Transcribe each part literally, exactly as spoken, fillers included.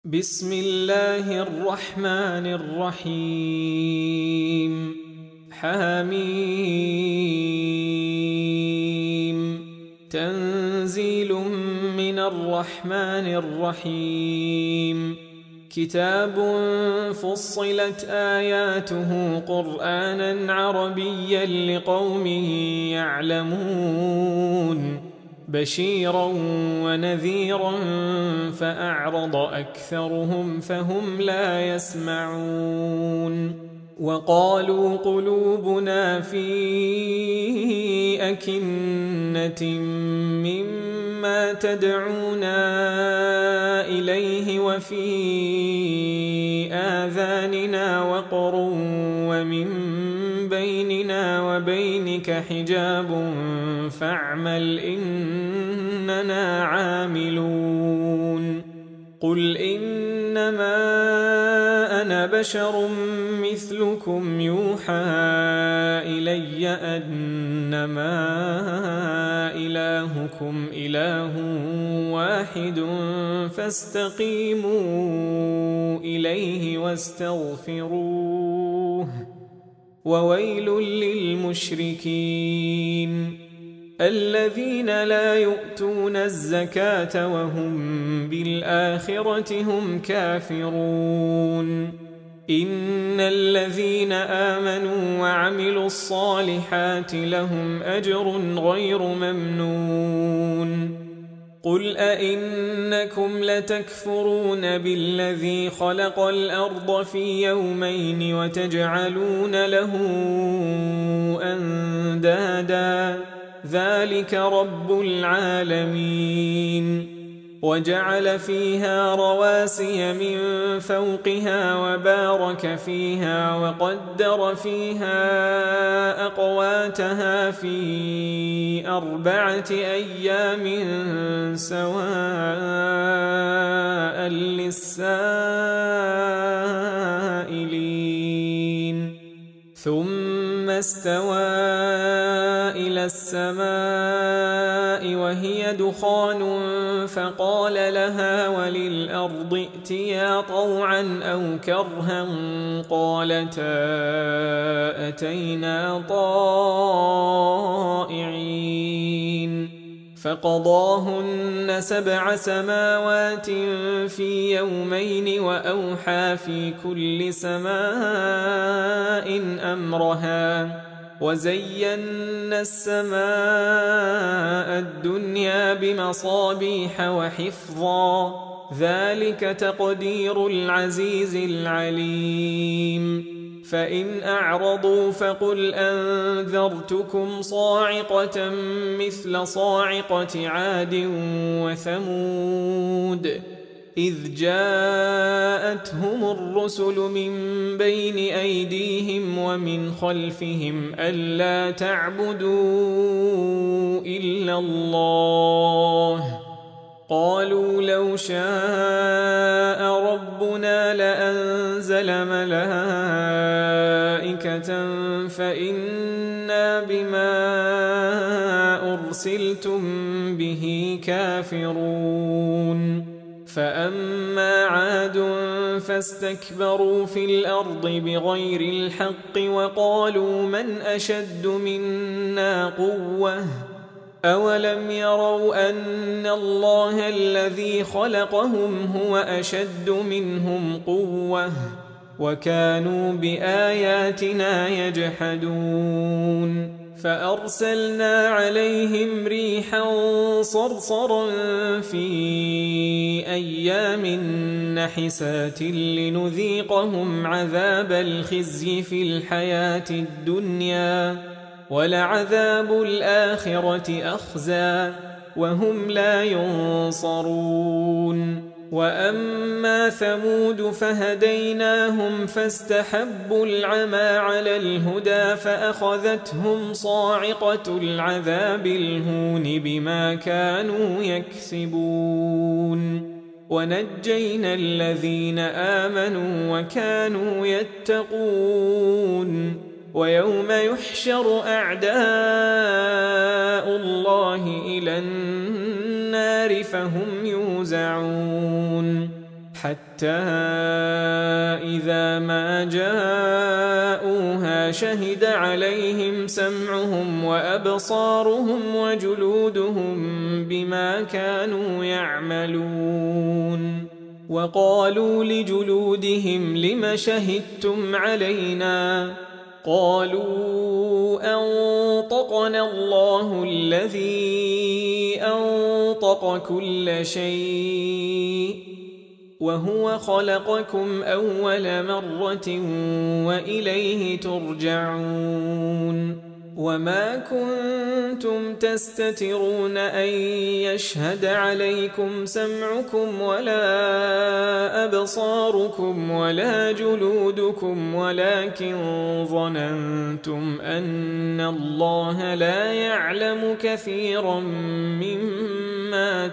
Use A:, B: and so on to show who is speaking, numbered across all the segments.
A: بسم الله الرحمن الرحيم حميم تنزيل من الرحمن الرحيم كتاب فصلت آياته قرآنا عربيا لقوم يعلمون بشيرا ونذيرا فأعرض أكثرهم فهم لا يسمعون وقالوا قلوبنا في أكنة مما تدعونا إليه وفي آذاننا وقر ومن بيننا وبينك حجاب فاعمل إننا عاملون قل إنما أنا بشر مثلكم يوحى إلي أنما إلهكم إله واحد فاستقيموا إليه واستغفروه وويل للمشركين الذين لا يؤتون الزكاة وهم بالآخرة هم كافرون إن الذين آمنوا وعملوا الصالحات لهم أجر غير ممنون قل أئنكم لتكفرون بالذي خلق الأرض في يومين وتجعلون له أندادا ذلك رب العالمين وجعل فيها رواسي من فوقها وبارك فيها وقدر فيها أقواتها في أربعة أيام سواء للسائلين ثم استوى إلى السماء وهي دخان فقال لها وللأرض ائتيا طوعا أو كرها قالتا أتينا طائعين فقضاهن سبع سماوات في يومين وأوحى في كل سماء أمرها وزينا السماء الدنيا بمصابيح وحفظا ذلك تقدير العزيز العليم فإن أعرضوا فقل أنذرتكم صاعقة مثل صاعقة عاد وثمود إذ جاءتهم الرسل من بين أيديهم ومن خلفهم ألا تعبدوا إلا الله قالوا لو شاء ربنا لأنزل ملائكة فإنا بما أرسلتم به كافرون فأما عاد فاستكبروا في الأرض بغير الحق وقالوا من أشد منا قوة أولم يروا أن الله الذي خلقهم هو أشد منهم قوة وكانوا بآياتنا يجحدون فأرسلنا عليهم ريحا صرصرا في أيام نحسات لنذيقهم عذاب الخزي في الحياة الدنيا ولعذاب الآخرة أخزى وهم لا ينصرون وأما ثمود فهديناهم فاستحبوا العمى على الهدى فأخذتهم صاعقة العذاب الهون بما كانوا يكسبون ونجينا الذين آمنوا وكانوا يتقون ويوم يحشر أعداء الله إلى النار فهم يوزعون حتى إذا ما جاءوها شهد عليهم سمعهم وأبصارهم وجلودهم بما كانوا يعملون. وقالوا لجلودهم لم شهدتم علينا؟ قالوا أنطقنا الله الذي أنطق كل شيء وهو خلقكم أول مرة وإليه ترجعون. وما كنتم تستترون أن يشهد عليكم سمعكم ولا أبصاركم ولا جلودكم ولكن ظننتم أن الله لا يعلم كثيرا مما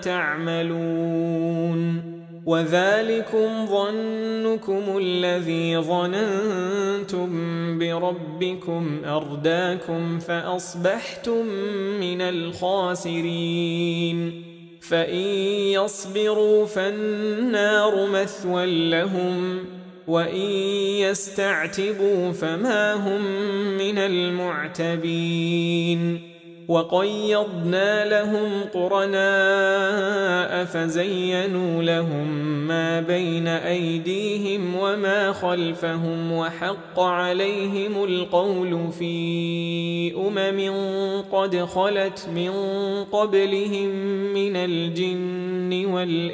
A: تعملون. وذلكم ظنكم الذي ظننتم بربكم أرداكم فأصبحتم من الخاسرين. فإن يصبروا فالنار مثوى لهم وإن يستعتبوا فما هم من المعتبين. وقيضنا لهم قرناء فزينوا لهم ما بين أيديهم وما خلفهم وحق عليهم القول في أمم قد خلت من قبلهم من الجن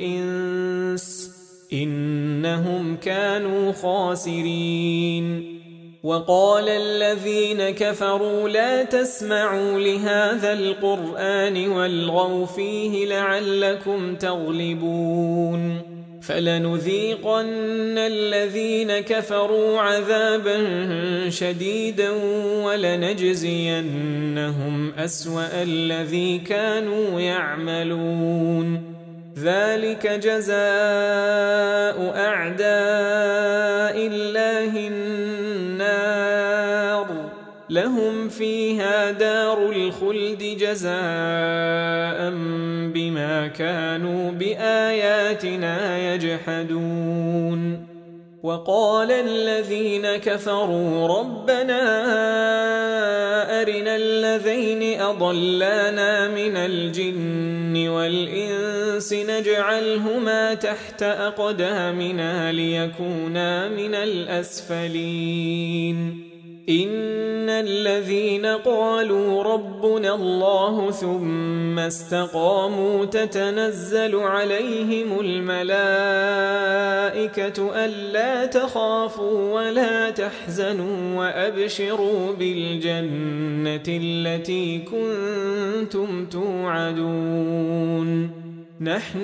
A: والإنس إنهم كانوا خاسرين. وقال الذين كفروا لا تسمعوا لهذا القرآن والغوا فيه لعلكم تغلبون. فلنذيقن الذين كفروا عذابا شديدا ولنجزينهم أسوأ الذي كانوا يعملون. ذلك جزاء أعداء الله النار لهم فيها دار الخلد جزاء بما كانوا بآياتنا يجحدون. وقال الذين كفروا ربنا أرنا الذين أضلانا من الجن والإنس نجعلهما تحت أقدامنا ليكونا من الأسفلين. إن الذين قالوا ربنا الله ثم استقاموا تتنزل عليهم الملائكة ألا تخافوا ولا تحزنوا وأبشروا بالجنة التي كنتم توعدون. نحن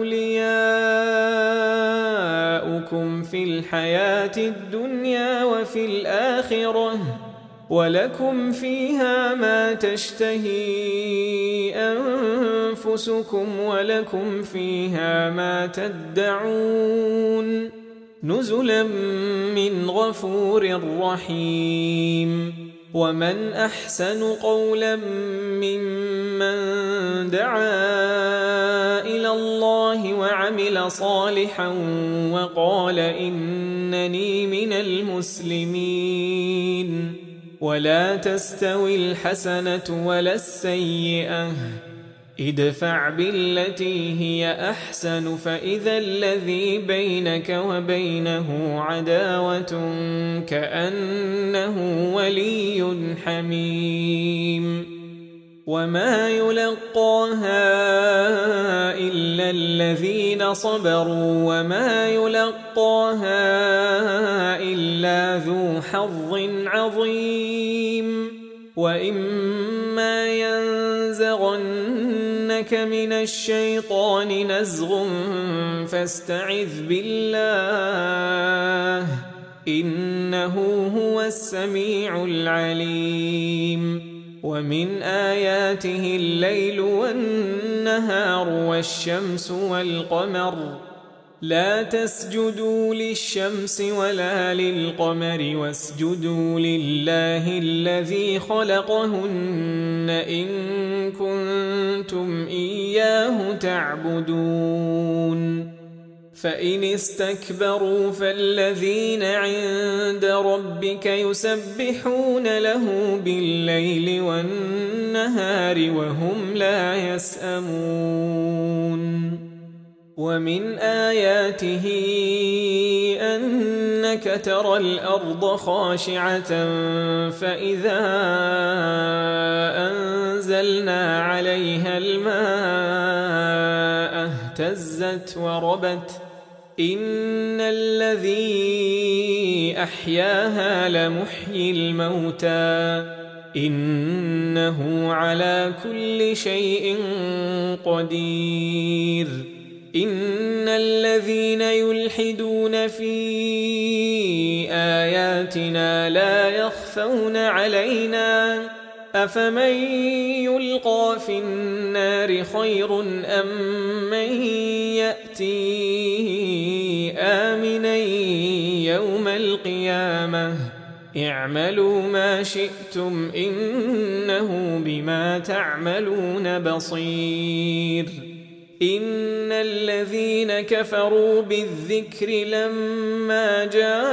A: أولياؤكم في الحياة الدنيا وفي الآخرة ولكم فيها ما تشتهي أنفسكم ولكم فيها ما تدعون نزلا من غفور رحيم. ومن أحسن قولا ممن دعا إلى الله وعمل صالحا وقال إنني من المسلمين. ولا تستوي الحسنة ولا السيئة ادفع بالتي هي أحسن فإذا الذي بينك وبينه عداوة كأنه ولي حميم. وما يلقاها إلا الذين صبروا وما يلقاها إلا ذو حظ عظيم. وإما ينزغنك من الشيطان نزغ فاستعذ بالله إنه هو السميع العليم. ومن آياته الليل والنهار والشمس والقمر لا تسجدوا للشمس ولا للقمر واسجدوا لله الذي خلقهن إن كنتم إياه تعبدون. فإن استكبروا فالذين عند ربك يسبحون له بالليل والنهار وهم لا يسأمون ومن آياته أنك ترى الأرض خاشعة فإذا أنزلنا عليها الماء اهتزت وربت إن الذي أحياها لمحيي الموتى إنه على كل شيء قدير إن الذين يلحدون في آياتنا لا يخفون علينا أفمن يلقى في النار خير أم من يأتي آمنا يوم القيامة اعملوا ما شئتم إنه بما تعملون بصير إن الذين كفروا بالذكر لما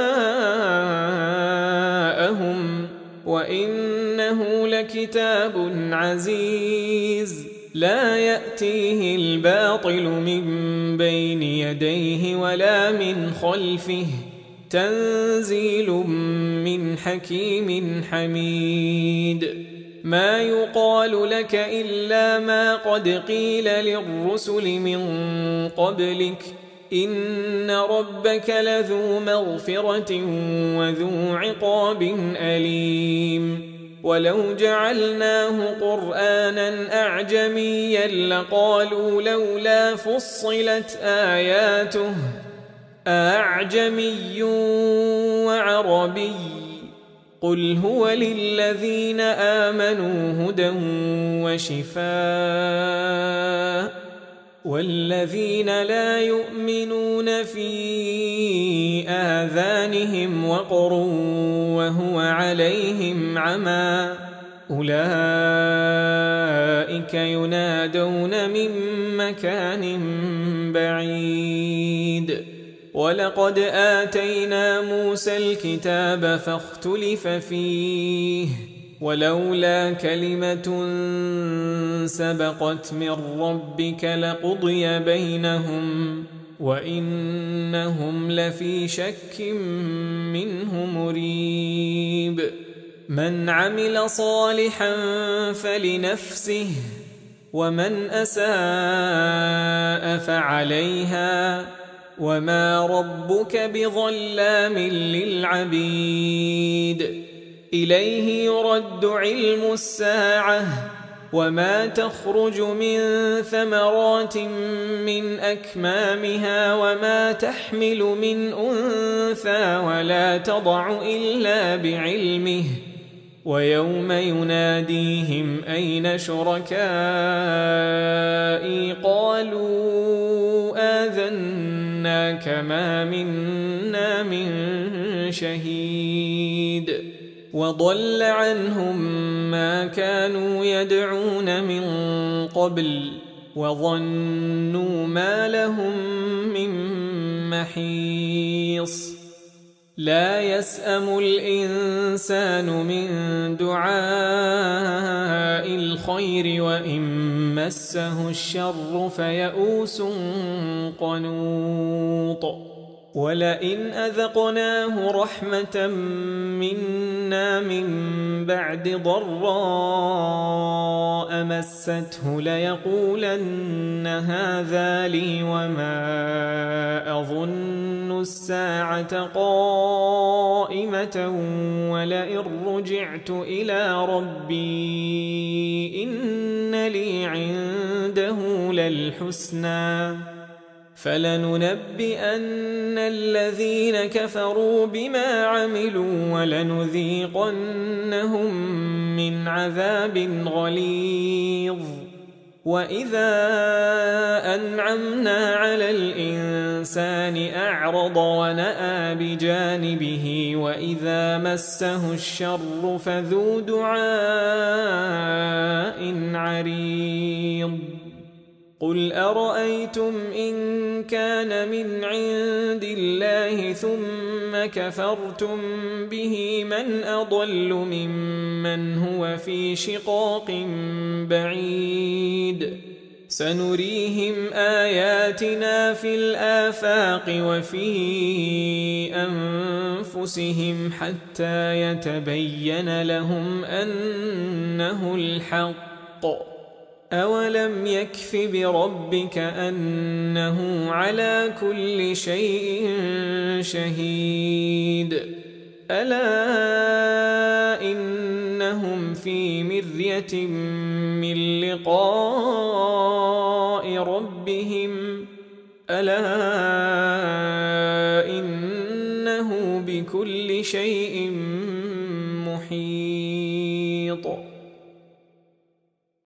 A: جاءهم وإنه لكتاب عزيز لا يأتيه الباطل من بين يديه ولا من خلفه تنزيل من حكيم حميد ما يقال لك إلا ما قد قيل للرسل من قبلك إن ربك لذو مغفرة وذو عقاب أليم ولو جعلناه قرآنا أعجميا لقالوا لولا فصلت آياته أعجمي وعربي قل هو للذين آمنوا هدى وشفاء والذين لا يؤمنون في آذانهم وقر وهو عليهم عمى أولئك ينادون من مكان بعيد ولقد آتينا موسى الكتاب فاختلف فيه ولولا كلمة سبقت من ربك لقضي بينهم وإنهم لفي شك منه مريب من عمل صالحا فلنفسه ومن أساء فعليها وما ربك بظلام للعبيد إليه يرد علم الساعة وما تخرج من ثمرات من أكمامها وما تحمل من أنثى ولا تضع إلا بعلمه ويوم يناديهم أين شركائي قالوا آذناك ما منا من شهيد وضل عنهم ما كانوا يدعون من قبل وظنوا ما لهم من محيص لا يسأم الإنسان من دعاء الخير وإن مسه الشر فيئوس قنوط ولئن أذقناه رحمة منا من بعد ضراء مسته ليقولن هذا لي وما أظن الساعة قائمة ولئن رجعت إلى ربي إن لي عنده للحسنى فلننبئن الذين كفروا بما عملوا ولنذيقنهم من عذاب غليظ وإذا أنعمنا على الإنسان أعرض ونأى بجانبه وإذا مسه الشر فذو دعاء عريض قل أرأيتم إن كان من عند الله ثم كفرتم به من أضل ممن هو في شقاق بعيد سنريهم آياتنا في الآفاق وفي أنفسهم حتى يتبين لهم أنه الحق أولم يكف بربك أنه على كل شيء شهيد ألا إنهم في مرية من لقاء ربهم ألا إنه بكل شيء محيط